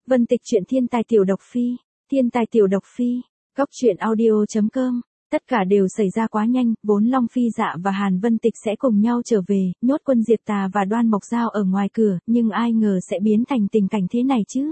Vân Tịch truyện thiên tài tiểu độc phi, thiên tài tiểu độc phi, góc truyện audio.com. Tất cả đều xảy ra quá nhanh, vốn Long Phi Dạ và Hàn Vân Tịch sẽ cùng nhau trở về, nhốt Quân Diệp Tà và Đoan Mộc Giao ở ngoài cửa, nhưng ai ngờ sẽ biến thành tình cảnh thế này chứ.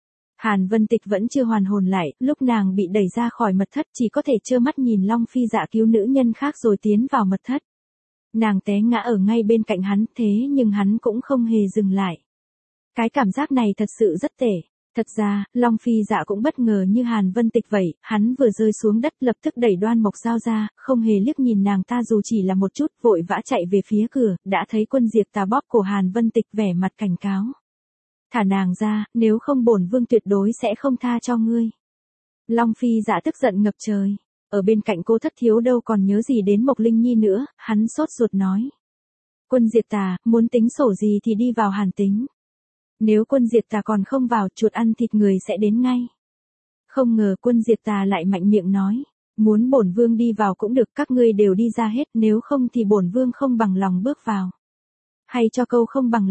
Hàn Vân Tịch vẫn chưa hoàn hồn lại, lúc nàng bị đẩy ra khỏi mật thất chỉ có thể trơ mắt nhìn Long Phi Dạ cứu nữ nhân khác rồi tiến vào mật thất. Nàng té ngã ở ngay bên cạnh hắn, thế nhưng hắn cũng không hề dừng lại. Cái cảm giác này thật sự rất tệ. Thật ra, Long Phi Dạ cũng bất ngờ như Hàn Vân Tịch vậy, hắn vừa rơi xuống đất lập tức đẩy Đoan Mộc Giao ra, không hề liếc nhìn nàng ta dù chỉ là một chút, vội vã chạy về phía cửa, đã thấy Quân Diệp Tà bóp cổ Hàn Vân Tịch vẻ mặt cảnh cáo. Thả nàng ra, nếu không bổn vương tuyệt đối sẽ không tha cho ngươi. Long Phi Dạ tức giận ngập trời. Ở bên cạnh Cô Thất Thiếu đâu còn nhớ gì đến Mộc Linh Nhi nữa, hắn sốt ruột nói. Quân Diệp Tà, muốn tính sổ gì thì đi vào hàn tính. Nếu Quân Diệp Tà còn không vào, chuột ăn thịt người sẽ đến ngay. Không ngờ Quân Diệp Tà lại mạnh miệng nói. Muốn bổn vương đi vào cũng được, các ngươi đều đi ra hết, nếu không thì bổn vương không bằng lòng bước vào. Hay cho câu không bằng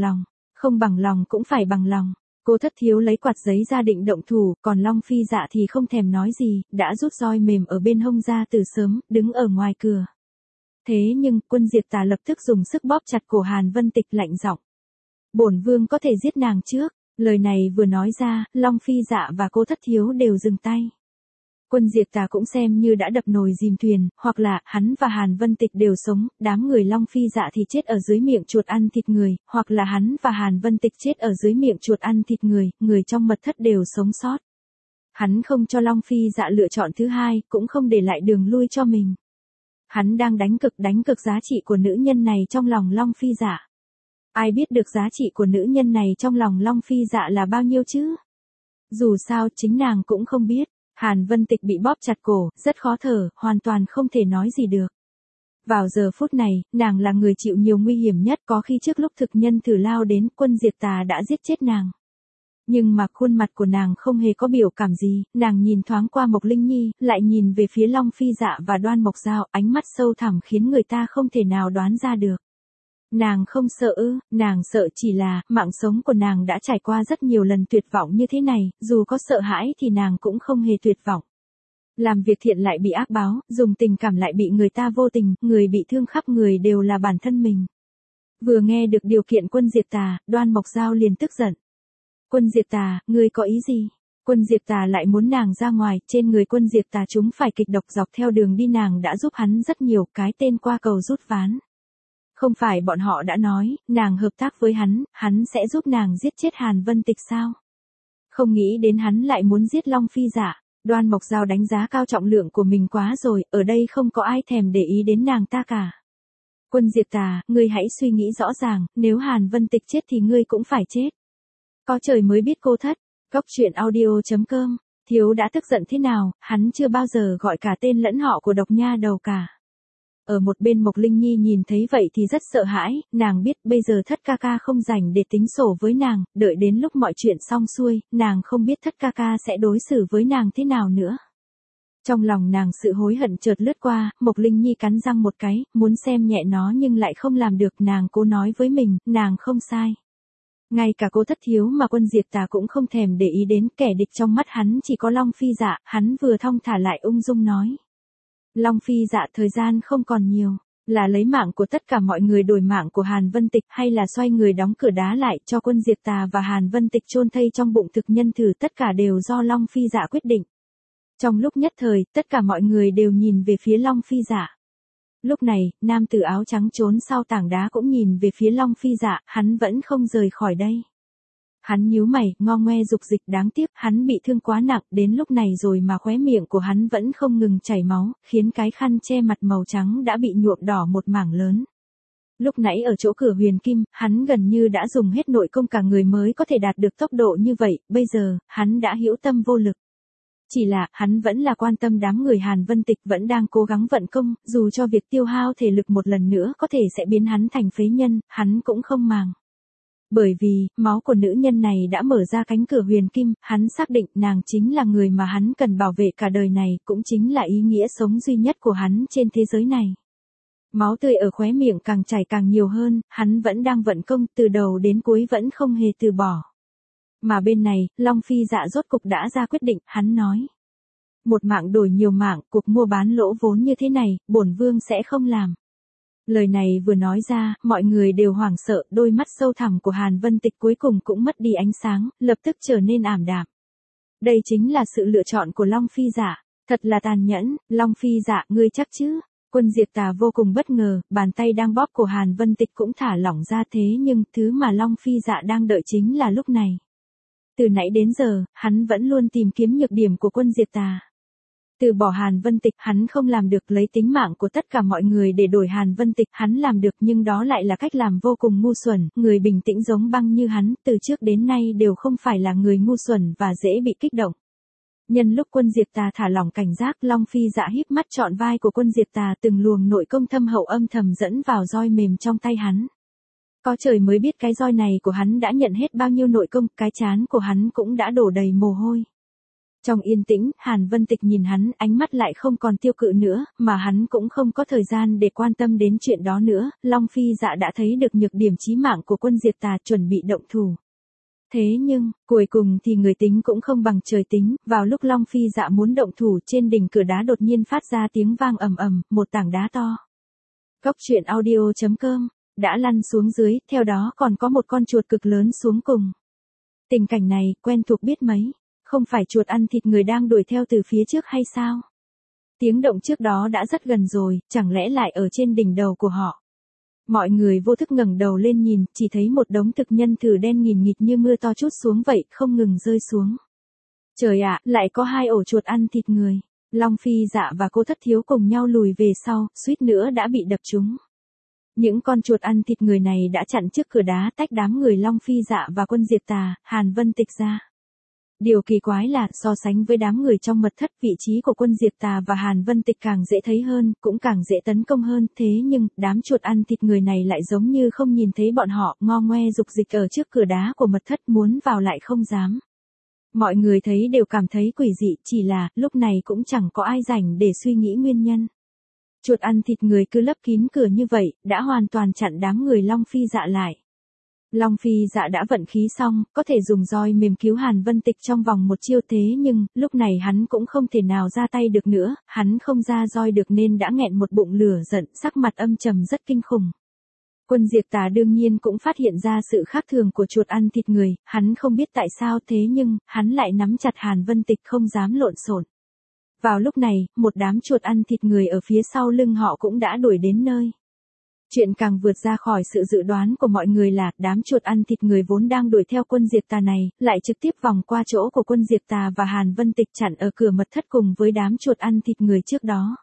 lòng cũng phải bằng lòng. Cô Thất Thiếu lấy quạt giấy ra định động thủ, còn Long Phi Dạ thì không thèm nói gì, đã rút roi mềm ở bên hông ra từ sớm, đứng ở ngoài cửa. Thế nhưng, Quân Diệp Tà lập tức dùng sức bóp chặt cổ Hàn Vân Tịch lạnh giọng. Bổn vương có thể giết nàng trước. Lời này vừa nói ra, Long Phi Dạ và Cô Thất Thiếu đều dừng tay. Quân Diệp Tà cũng xem như đã đập nồi dìm thuyền, hoặc là hắn và Hàn Vân Tịch đều sống, đám người Long Phi Dạ thì chết ở dưới miệng chuột ăn thịt người, hoặc là hắn và Hàn Vân Tịch chết ở dưới miệng chuột ăn thịt người, người trong mật thất đều sống sót. Hắn không cho Long Phi Dạ lựa chọn thứ hai, cũng không để lại đường lui cho mình. Hắn đang đánh cực giá trị của nữ nhân này trong lòng Long Phi Dạ. Ai biết được giá trị của nữ nhân này trong lòng Long Phi Dạ là bao nhiêu chứ? Dù sao chính nàng cũng không biết. Hàn Vân Tịch bị bóp chặt cổ, rất khó thở, hoàn toàn không thể nói gì được. Vào giờ phút này, nàng là người chịu nhiều nguy hiểm nhất, có khi trước lúc thực nhân thử lao đến, Quân Diệp Tà đã giết chết nàng. Nhưng mà khuôn mặt của nàng không hề có biểu cảm gì, nàng nhìn thoáng qua Mộc Linh Nhi, lại nhìn về phía Long Phi Dạ và Đoan Mộc Giao, ánh mắt sâu thẳm khiến người ta không thể nào đoán ra được. Nàng không sợ ư, nàng sợ chỉ là, mạng sống của nàng đã trải qua rất nhiều lần tuyệt vọng như thế này, dù có sợ hãi thì nàng cũng không hề tuyệt vọng. Làm việc thiện lại bị ác báo, dùng tình cảm lại bị người ta vô tình, người bị thương khắp người đều là bản thân mình. Vừa nghe được điều kiện Quân Diệp Tà, Đoan Mộc Giao liền tức giận. Quân Diệp Tà, ngươi có ý gì? Quân Diệp Tà lại muốn nàng ra ngoài, trên người Quân Diệp Tà chúng phải kịch độc, dọc theo đường đi nàng đã giúp hắn rất nhiều, cái tên qua cầu rút ván. Không phải bọn họ đã nói, nàng hợp tác với hắn sẽ giúp nàng giết chết Hàn Vân Tịch sao? Không nghĩ đến hắn lại muốn giết Long Phi Dạ. Đoan Mộc Giao đánh giá cao trọng lượng của mình quá rồi, ở đây không có ai thèm để ý đến nàng ta cả. Quân Diệp Tà, ngươi hãy suy nghĩ rõ ràng, nếu Hàn Vân Tịch chết thì ngươi cũng phải chết. Có trời mới biết cô thất. Góc truyện audio.com. Thiếu đã tức giận thế nào, hắn chưa bao giờ gọi cả tên lẫn họ của độc nha đầu cả. Ở một bên Mộc Linh Nhi nhìn thấy vậy thì rất sợ hãi, nàng biết bây giờ Thất ca ca không rảnh để tính sổ với nàng, đợi đến lúc mọi chuyện xong xuôi, nàng không biết Thất ca ca sẽ đối xử với nàng thế nào nữa. Trong lòng nàng sự hối hận chợt lướt qua, Mộc Linh Nhi cắn răng một cái, muốn xem nhẹ nó nhưng lại không làm được, nàng cố nói với mình, nàng không sai. Ngay cả Cô Thất Thiếu mà Quân Diệp Tà cũng không thèm để ý đến, kẻ địch trong mắt hắn chỉ có Long Phi Dạ, hắn vừa thong thả lại ung dung nói. Long Phi Dạ, thời gian không còn nhiều, là lấy mạng của tất cả mọi người đổi mạng của Hàn Vân Tịch, hay là xoay người đóng cửa đá lại cho Quân Diệp Tà và Hàn Vân Tịch chôn thây trong bụng thực nhân thử, tất cả đều do Long Phi Dạ quyết định. Trong lúc nhất thời, tất cả mọi người đều nhìn về phía Long Phi Dạ. Lúc này, nam tử áo trắng trốn sau tảng đá cũng nhìn về phía Long Phi Dạ, hắn vẫn không rời khỏi đây. Hắn nhíu mày, ngo ngoe dục dịch, đáng tiếc, hắn bị thương quá nặng, đến lúc này rồi mà khóe miệng của hắn vẫn không ngừng chảy máu, khiến cái khăn che mặt màu trắng đã bị nhuộm đỏ một mảng lớn. Lúc nãy ở chỗ cửa huyền kim, hắn gần như đã dùng hết nội công cả người mới có thể đạt được tốc độ như vậy, bây giờ, hắn đã hữu tâm vô lực. Chỉ là, hắn vẫn là quan tâm đám người Hàn Vân Tịch vẫn đang cố gắng vận công, dù cho việc tiêu hao thể lực một lần nữa có thể sẽ biến hắn thành phế nhân, hắn cũng không màng. Bởi vì, máu của nữ nhân này đã mở ra cánh cửa huyền kim, hắn xác định nàng chính là người mà hắn cần bảo vệ cả đời này, cũng chính là ý nghĩa sống duy nhất của hắn trên thế giới này. Máu tươi ở khóe miệng càng chảy càng nhiều hơn, hắn vẫn đang vận công, từ đầu đến cuối vẫn không hề từ bỏ. Mà bên này, Long Phi Dạ rốt cục đã ra quyết định, hắn nói. Một mạng đổi nhiều mạng, cuộc mua bán lỗ vốn như thế này, bổn vương sẽ không làm. Lời này vừa nói ra, mọi người đều hoảng sợ, đôi mắt sâu thẳm của Hàn Vân Tịch cuối cùng cũng mất đi ánh sáng, lập tức trở nên ảm đạm. Đây chính là sự lựa chọn của Long Phi Dạ, thật là tàn nhẫn, Long Phi Dạ, ngươi chắc chứ? Quân Diệp Tà vô cùng bất ngờ, bàn tay đang bóp của Hàn Vân Tịch cũng thả lỏng ra thế nhưng thứ mà Long Phi Dạ đang đợi chính là lúc này. Từ nãy đến giờ, hắn vẫn luôn tìm kiếm nhược điểm của Quân Diệp Tà. Từ bỏ Hàn Vân Tịch, hắn không làm được lấy tính mạng của tất cả mọi người để đổi Hàn Vân Tịch, hắn làm được nhưng đó lại là cách làm vô cùng ngu xuẩn, người bình tĩnh giống băng như hắn, từ trước đến nay đều không phải là người ngu xuẩn và dễ bị kích động. Nhân lúc Quân Diệp Tà thả lỏng cảnh giác, Long Phi Dạ híp mắt trọn vai của Quân Diệp Tà, từng luồng nội công thâm hậu âm thầm dẫn vào roi mềm trong tay hắn. Có trời mới biết cái roi này của hắn đã nhận hết bao nhiêu nội công, cái trán của hắn cũng đã đổ đầy mồ hôi. Trong yên tĩnh, Hàn Vân Tịch nhìn hắn, ánh mắt lại không còn tiêu cự nữa, mà hắn cũng không có thời gian để quan tâm đến chuyện đó nữa, Long Phi Dạ đã thấy được nhược điểm chí mạng của Quân Diệp Tà, chuẩn bị động thủ. Thế nhưng, cuối cùng thì người tính cũng không bằng trời tính, vào lúc Long Phi Dạ muốn động thủ, trên đỉnh cửa đá đột nhiên phát ra tiếng vang ầm ầm, một tảng đá to. Cốc truyện audio.com đã lăn xuống dưới, theo đó còn có một con chuột cực lớn xuống cùng. Tình cảnh này, quen thuộc biết mấy, không phải chuột ăn thịt người đang đuổi theo từ phía trước hay sao? Tiếng động trước đó đã rất gần rồi, chẳng lẽ lại ở trên đỉnh đầu của họ? Mọi người vô thức ngẩng đầu lên nhìn, chỉ thấy một đống thực nhân thử đen nghìn nghịt như mưa to trút xuống vậy, không ngừng rơi xuống. Trời ạ, lại có 2 ổ chuột ăn thịt người. Long Phi Dạ và cô Thất Thiếu cùng nhau lùi về sau, suýt nữa đã bị đập trúng. Những con chuột ăn thịt người này đã chặn trước cửa đá, tách đám người Long Phi Dạ và Quân Diệp Tà, Hàn Vân Tịch ra. Điều kỳ quái là, so sánh với đám người trong mật thất, vị trí của Quân Diệp Tà và Hàn Vân Tịch càng dễ thấy hơn, cũng càng dễ tấn công hơn, thế nhưng, đám chuột ăn thịt người này lại giống như không nhìn thấy bọn họ, ngo ngoe dục dịch ở trước cửa đá của mật thất, muốn vào lại không dám. Mọi người thấy đều cảm thấy quỷ dị, chỉ là, lúc này cũng chẳng có ai rảnh để suy nghĩ nguyên nhân. Chuột ăn thịt người cứ lấp kín cửa như vậy, đã hoàn toàn chặn đám người Long Phi Dạ lại. Long Phi Dạ đã vận khí xong, có thể dùng roi mềm cứu Hàn Vân Tịch trong vòng một chiêu, thế nhưng, lúc này hắn cũng không thể nào ra tay được nữa, hắn không ra roi được nên đã nghẹn một bụng lửa giận, sắc mặt âm trầm rất kinh khủng. Quân Diệp Tà đương nhiên cũng phát hiện ra sự khác thường của chuột ăn thịt người, hắn không biết tại sao thế nhưng, hắn lại nắm chặt Hàn Vân Tịch không dám lộn xộn. Vào lúc này, một đám chuột ăn thịt người ở phía sau lưng họ cũng đã đuổi đến nơi. Chuyện càng vượt ra khỏi sự dự đoán của mọi người là, đám chuột ăn thịt người vốn đang đuổi theo Quân Diệp Tà này, lại trực tiếp vòng qua chỗ của Quân Diệp Tà và Hàn Vân Tịch chặn ở cửa mật thất cùng với đám chuột ăn thịt người trước đó.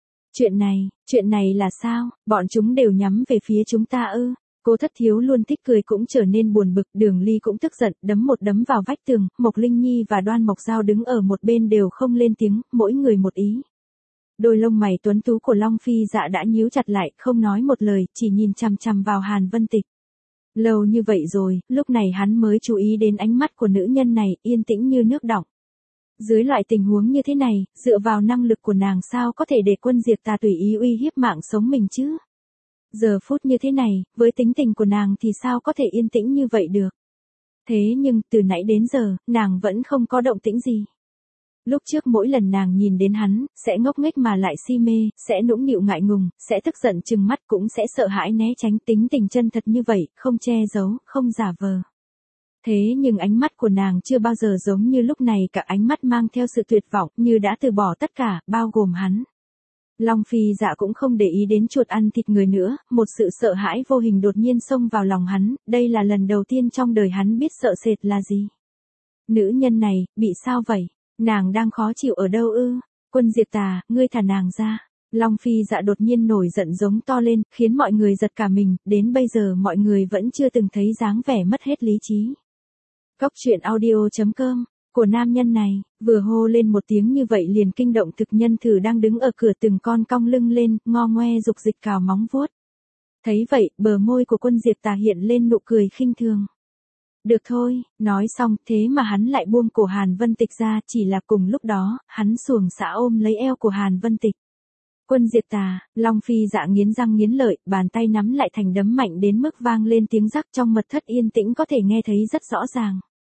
Chuyện này là sao, bọn chúng đều nhắm về phía chúng ta ư? Cô Thất Thiếu luôn thích cười cũng trở nên buồn bực, Đường Ly cũng tức giận, đấm một đấm vào vách tường, Mộc Linh Nhi và Đoan Mộc Giao đứng ở một bên đều không lên tiếng, mỗi người một ý. Đôi lông mày tuấn tú của Long Phi Dạ đã nhíu chặt lại, không nói một lời, chỉ nhìn chằm chằm vào Hàn Vân Tịch. Lâu như vậy rồi, lúc này hắn mới chú ý đến ánh mắt của nữ nhân này, yên tĩnh như nước đọng. Dưới loại tình huống như thế này, dựa vào năng lực của nàng sao có thể để Quân Diệp Tà tùy ý uy hiếp mạng sống mình chứ? Giờ phút như thế này, với tính tình của nàng thì sao có thể yên tĩnh như vậy được? Thế nhưng, từ nãy đến giờ, nàng vẫn không có động tĩnh gì. Lúc trước mỗi lần nàng nhìn đến hắn, sẽ ngốc nghếch mà lại si mê, sẽ nũng nịu ngại ngùng, sẽ tức giận trừng mắt cũng sẽ sợ hãi né tránh, tính tình chân thật như vậy, không che giấu, không giả vờ. Thế nhưng ánh mắt của nàng chưa bao giờ giống như lúc này, cả ánh mắt mang theo sự tuyệt vọng, như đã từ bỏ tất cả, bao gồm hắn. Long Phi Dạ cũng không để ý đến chuột ăn thịt người nữa, một sự sợ hãi vô hình đột nhiên xông vào lòng hắn, đây là lần đầu tiên trong đời hắn biết sợ sệt là gì. Nữ nhân này, bị sao vậy? Nàng đang khó chịu ở đâu ư? Quân Diệp Tà, ngươi thả nàng ra. Long Phi Dạ đột nhiên nổi giận giống to lên, khiến mọi người giật cả mình, đến bây giờ mọi người vẫn chưa từng thấy dáng vẻ mất hết lý trí. Cốc truyện audio.com của nam nhân này, vừa hô lên một tiếng như vậy liền kinh động thực nhân thử đang đứng ở cửa từng con cong lưng lên, ngo ngoe dục dịch cào móng vuốt. Thấy vậy, bờ môi của Quân Diệp Tà hiện lên nụ cười khinh thường. Được thôi, nói xong, thế mà hắn lại buông cổ Hàn Vân Tịch ra, chỉ là cùng lúc đó, hắn xuồng xã ôm lấy eo của Hàn Vân Tịch. Quân Diệp Tà, Long Phi Dạ nghiến răng nghiến lợi, bàn tay nắm lại thành đấm mạnh đến mức vang lên tiếng rắc, trong mật thất yên tĩnh có thể nghe thấy rất rõ ràng.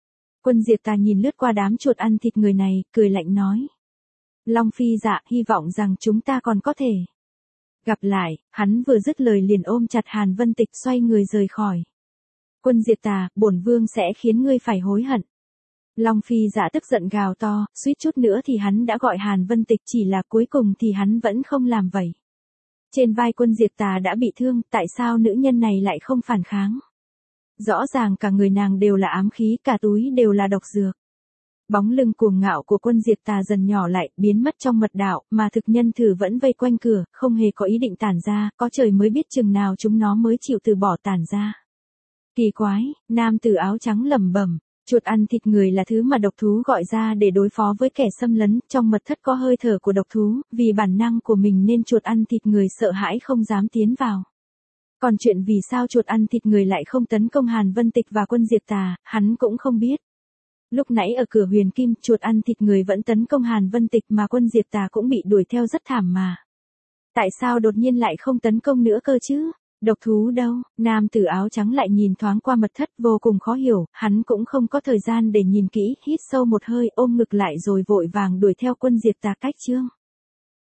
Quân Diệp Tà nhìn lướt qua đám chuột ăn thịt người này, cười lạnh nói. Long Phi dạ, hy vọng rằng chúng ta còn có thể gặp lại. Hắn vừa dứt lời liền ôm chặt Hàn Vân Tịch xoay người rời khỏi. Quân Diệp Tà, bổn vương sẽ khiến ngươi phải hối hận. Long Phi dạ tức giận gào to, suýt chút nữa thì hắn đã gọi Hàn Vân Tịch, chỉ là cuối cùng thì hắn vẫn không làm vậy. Trên vai Quân Diệp Tà đã bị thương, tại sao nữ nhân này lại không phản kháng? Rõ ràng cả người nàng đều là ám khí, cả túi đều là độc dược. Bóng lưng cuồng ngạo của Quân Diệp Tà dần nhỏ lại, biến mất trong mật đạo, mà thực nhân thử vẫn vây quanh cửa, không hề có ý định tản ra, có trời mới biết chừng nào chúng nó mới chịu từ bỏ tản ra. Kỳ quái, nam tử áo trắng lẩm bẩm, chuột ăn thịt người là thứ mà độc thú gọi ra để đối phó với kẻ xâm lấn, trong mật thất có hơi thở của độc thú, vì bản năng của mình nên chuột ăn thịt người sợ hãi không dám tiến vào. Còn chuyện vì sao chuột ăn thịt người lại không tấn công Hàn Vân Tịch và Quân Diệp Tà, hắn cũng không biết. Lúc nãy ở cửa Huyền Kim, chuột ăn thịt người vẫn tấn công Hàn Vân Tịch mà Quân Diệp Tà cũng bị đuổi theo rất thảm mà. Tại sao đột nhiên lại không tấn công nữa cơ chứ? Độc thú đâu? Nam tử áo trắng lại nhìn thoáng qua mật thất vô cùng khó hiểu, hắn cũng không có thời gian để nhìn kỹ, hít sâu một hơi ôm ngực lại rồi vội vàng đuổi theo Quân Diệp Tà cách chương.